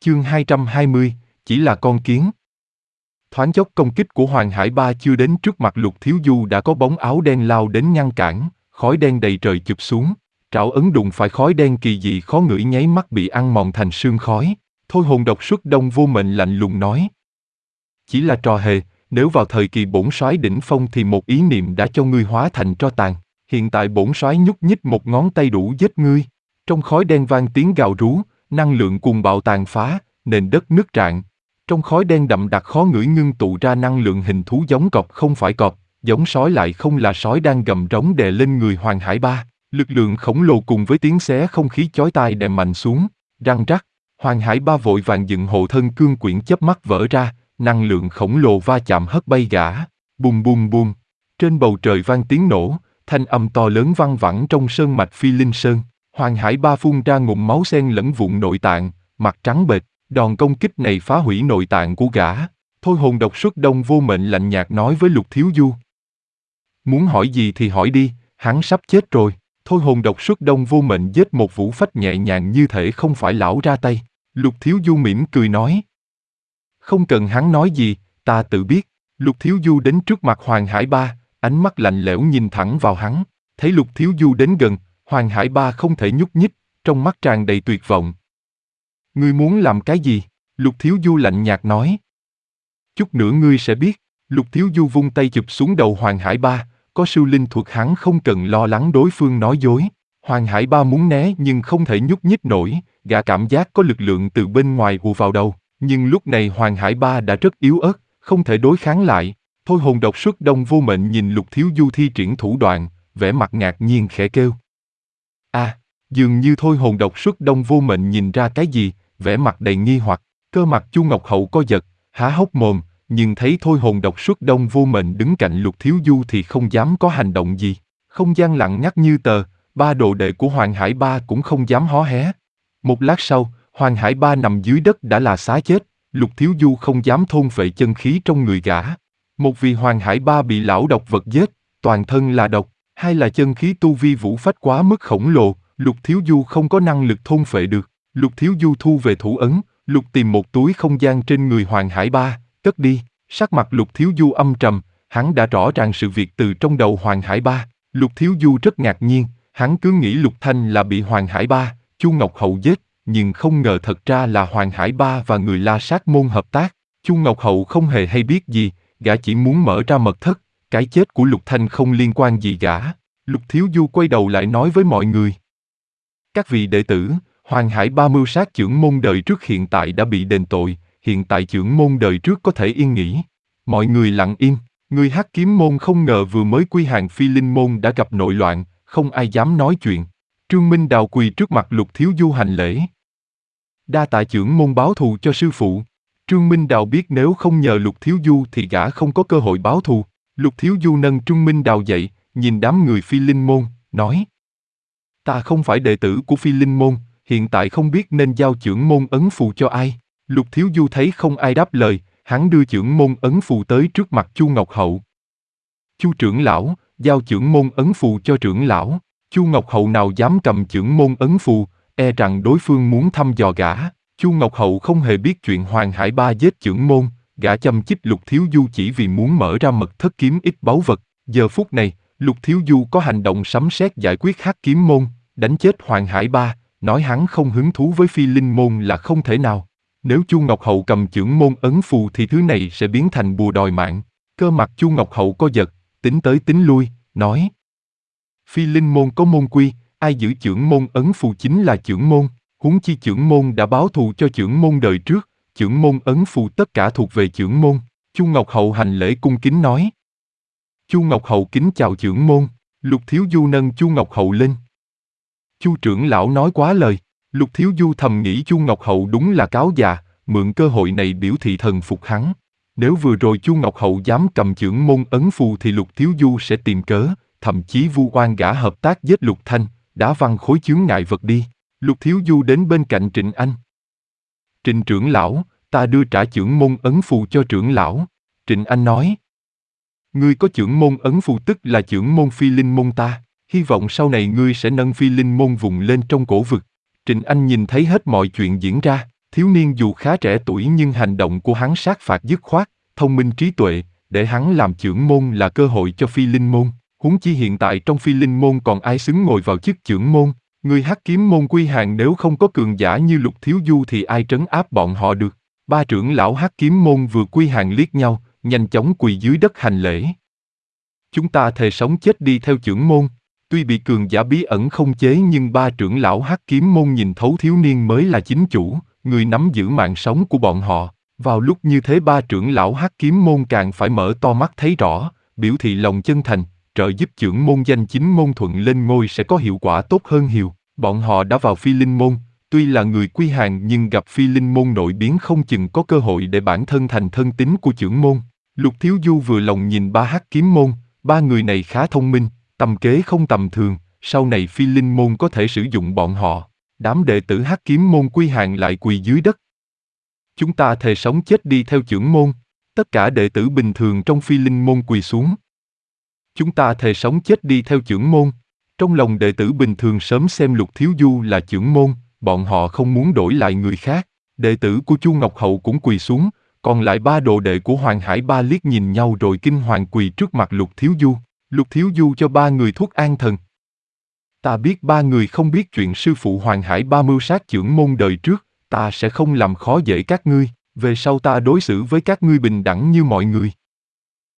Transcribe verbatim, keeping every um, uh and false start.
Chương hai trăm hai mươi, chỉ là con kiến. Thoáng chốc công kích của Hoàng Hải Ba chưa đến trước mặt Lục Thiếu Du đã có bóng áo đen lao đến ngăn cản, khói đen đầy trời chụp xuống. Trảo ấn đụng phải khói đen kỳ dị khó ngửi nháy mắt bị ăn mòn thành sương khói. Thôi hồn độc xuất đông vô mệnh lạnh lùng nói. Chỉ là trò hề, nếu vào thời kỳ bổn soái đỉnh phong thì một ý niệm đã cho ngươi hóa thành tro tàn. Hiện tại bổn soái nhúc nhích một ngón tay đủ giết ngươi. Trong khói đen vang tiếng gào rú, năng lượng cuồng bạo tàn phá, nền đất nứt rạn. Trong khói đen đậm đặc khó ngửi ngưng tụ ra năng lượng hình thú giống cọp không phải cọp, giống sói lại không là sói đang gầm rống đè lên người Hoàng Hải Ba. Lực lượng khổng lồ cùng với tiếng xé không khí chói tai đè mạnh xuống, răng rắc. Hoàng Hải Ba vội vàng dựng hộ thân cương quyển chớp mắt vỡ ra, năng lượng khổng lồ va chạm hất bay gã. Bùm bùm bùm. Trên bầu trời vang tiếng nổ, thanh âm to lớn văng vẳng trong sơn mạch Phi Linh Sơn. Hoàng Hải Ba phun ra ngụm máu xen lẫn vụn nội tạng, mặt trắng bệch. Đòn công kích này phá hủy nội tạng của gã. Thôi hồn độc xuất đông vô mệnh lạnh nhạt nói với Lục Thiếu Du. Muốn hỏi gì thì hỏi đi, hắn sắp chết rồi. Thôi hồn độc xuất đông vô mệnh giết một vũ phách nhẹ nhàng như thể không phải lão ra tay. Lục Thiếu Du mỉm cười nói. Không cần hắn nói gì, ta tự biết. Lục Thiếu Du đến trước mặt Hoàng Hải Ba, ánh mắt lạnh lẽo nhìn thẳng vào hắn. Thấy Lục Thiếu Du đến gần, Hoàng Hải Ba không thể nhúc nhích, trong mắt tràn đầy tuyệt vọng. Ngươi muốn làm cái gì? Lục Thiếu Du lạnh nhạt nói. Chút nữa ngươi sẽ biết. Lục Thiếu Du vung tay chụp xuống đầu Hoàng Hải Ba, có siêu linh thuật hắn không cần lo lắng đối phương nói dối. Hoàng Hải Ba muốn né nhưng không thể nhúc nhích nổi, gã cảm giác có lực lượng từ bên ngoài ùa vào đầu. Nhưng lúc này Hoàng Hải Ba đã rất yếu ớt, không thể đối kháng lại. Thôi hồn độc xuất đông vô mệnh nhìn Lục Thiếu Du thi triển thủ đoạn, vẻ mặt ngạc nhiên khẽ kêu. À, dường như thôi hồn độc xuất đông vô mệnh nhìn ra cái gì, vẻ mặt đầy nghi hoặc. Cơ mặt Chu Ngọc Hậu co giật, há hốc mồm, nhưng thấy thôi hồn độc xuất đông vô mệnh đứng cạnh Lục Thiếu Du thì không dám có hành động gì. Không gian lặng ngắt như tờ, ba đồ đệ của Hoàng Hải Ba cũng không dám hó hé. Một lát sau, Hoàng Hải Ba nằm dưới đất đã là xá chết, Lục Thiếu Du không dám thôn phệ chân khí trong người gã. Một vì Hoàng Hải Ba bị lão độc vật giết, toàn thân là độc, hai là chân khí tu vi vũ phách quá mức khổng lồ, Lục Thiếu Du không có năng lực thôn phệ được. Lục Thiếu Du thu về thủ ấn, Lục tìm một túi không gian trên người Hoàng Hải Ba, cất đi. Sắc mặt Lục Thiếu Du âm trầm, hắn đã rõ ràng sự việc từ trong đầu Hoàng Hải Ba. Lục Thiếu Du rất ngạc nhiên, hắn cứ nghĩ Lục Thanh là bị Hoàng Hải Ba, Chu Ngọc Hậu giết, nhưng không ngờ thật ra là Hoàng Hải Ba và người La Sát môn hợp tác. Chu Ngọc Hậu không hề hay biết gì, gã chỉ muốn mở ra mật thất, cái chết của Lục Thanh không liên quan gì gã. Lục Thiếu Du quay đầu lại nói với mọi người. Các vị đệ tử, Hoàng Hải Ba mưu sát chưởng môn đời trước hiện tại đã bị đền tội, hiện tại chưởng môn đời trước có thể yên nghỉ. Mọi người lặng im, người Hắc Kiếm môn không ngờ vừa mới quy hàng Phi Linh môn đã gặp nội loạn, không ai dám nói chuyện. Trương Minh Đào quỳ trước mặt Lục Thiếu Du hành lễ. Đa tạ chưởng môn báo thù cho sư phụ. Trương Minh Đào biết nếu không nhờ Lục Thiếu Du thì gã không có cơ hội báo thù. Lục Thiếu Du nâng Trương Minh Đào dậy, nhìn đám người Phi Linh môn, nói. Ta không phải đệ tử của Phi Linh môn, hiện tại không biết nên giao chưởng môn ấn phù cho ai. Lục Thiếu Du thấy không ai đáp lời, hắn đưa chưởng môn ấn phù tới trước mặt Chu Ngọc Hậu. Chu trưởng lão, giao chưởng môn ấn phù cho trưởng lão. Chu Ngọc Hậu nào dám cầm chưởng môn ấn phù, e rằng đối phương muốn thăm dò gã. Chu Ngọc Hậu không hề biết chuyện Hoàng Hải Ba giết chưởng môn, gã châm chích Lục Thiếu Du chỉ vì muốn mở ra mật thất kiếm ít báu vật. Giờ phút này, Lục Thiếu Du có hành động sấm sét giải quyết Hắc Kiếm môn, đánh chết Hoàng Hải Ba, nói hắn không hứng thú với Phi Linh môn là không thể nào. Nếu Chu Ngọc Hậu cầm chưởng môn ấn phù thì thứ này sẽ biến thành bùa đòi mạng. Cơ mặt Chu Ngọc Hậu co giật, tính tới tính lui, nói. Phi Linh môn có môn quy, ai giữ chưởng môn ấn phù chính là chưởng môn, huống chi chưởng môn đã báo thù cho chưởng môn đời trước, chưởng môn ấn phù tất cả thuộc về chưởng môn. Chu Ngọc Hậu hành lễ cung kính nói. Chu Ngọc Hậu kính chào chưởng môn. Lục Thiếu Du nâng Chu Ngọc Hậu lên. Chu trưởng lão nói quá lời. Lục Thiếu Du thầm nghĩ Chu Ngọc Hậu đúng là cáo già, mượn cơ hội này biểu thị thần phục hắn. Nếu vừa rồi Chu Ngọc Hậu dám cầm chưởng môn ấn phù thì Lục Thiếu Du sẽ tìm cớ, thậm chí vu oan gã hợp tác giết Lục Thanh, đá văng khối chướng ngại vật đi. Lục Thiếu Du đến bên cạnh Trịnh Anh. Trịnh trưởng lão, ta đưa trả chưởng môn ấn phù cho trưởng lão. Trịnh Anh nói. Ngươi có chưởng môn ấn phù tức là chưởng môn Phi Linh môn ta, hy vọng sau này ngươi sẽ nâng Phi Linh môn vùng lên trong cổ vực. Trịnh Anh nhìn thấy hết mọi chuyện diễn ra, Thiếu niên dù khá trẻ tuổi nhưng hành động của hắn sát phạt dứt khoát, thông minh trí tuệ, để hắn làm chưởng môn là cơ hội cho phi linh môn. Huống chi hiện tại trong phi linh môn còn ai xứng ngồi vào chức chưởng môn. Người hắc kiếm môn quy hàng nếu không có cường giả như Lục Thiếu Du thì ai trấn áp bọn họ được. Ba trưởng lão hắc kiếm môn vừa quy hàng liếc nhau, nhanh chóng quỳ dưới đất hành lễ. Chúng ta thề sống chết đi theo chưởng môn. Tuy bị cường giả bí ẩn không chế nhưng ba trưởng lão hắc kiếm môn nhìn thấu thiếu niên mới là chính chủ, người nắm giữ mạng sống của bọn họ. Vào lúc như thế ba trưởng lão hắc kiếm môn càng phải mở to mắt thấy rõ, biểu thị lòng chân thành, trợ giúp chưởng môn danh chính môn thuận lên ngôi sẽ có hiệu quả tốt hơn nhiều. Bọn họ đã vào phi linh môn, tuy là người quy hàng nhưng gặp phi linh môn nội biến không chừng có cơ hội để bản thân thành thân tín của chưởng môn. Lục Thiếu Du vừa lòng nhìn ba hắc kiếm môn, ba người này khá thông minh, tầm kế không tầm thường, sau này phi linh môn có thể sử dụng bọn họ. Đám đệ tử hắc kiếm môn quy hàng lại quỳ dưới đất. Chúng ta thề sống chết đi theo chưởng môn. Tất cả đệ tử bình thường trong phi linh môn quỳ xuống. Chúng ta thề sống chết đi theo chưởng môn. Trong lòng đệ tử bình thường sớm xem Lục Thiếu Du là chưởng môn, bọn họ không muốn đổi lại người khác. Đệ tử của Chu Ngọc Hậu cũng quỳ xuống, còn lại ba đồ đệ của Hoàng Hải Ba liếc nhìn nhau rồi kinh hoàng quỳ trước mặt Lục Thiếu Du. Lục Thiếu Du cho ba người thuốc an thần. Ta biết ba người không biết chuyện sư phụ Hoàng Hải Ba mưu sát chưởng môn đời trước, ta sẽ không làm khó dễ các ngươi, về sau ta đối xử với các ngươi bình đẳng như mọi người.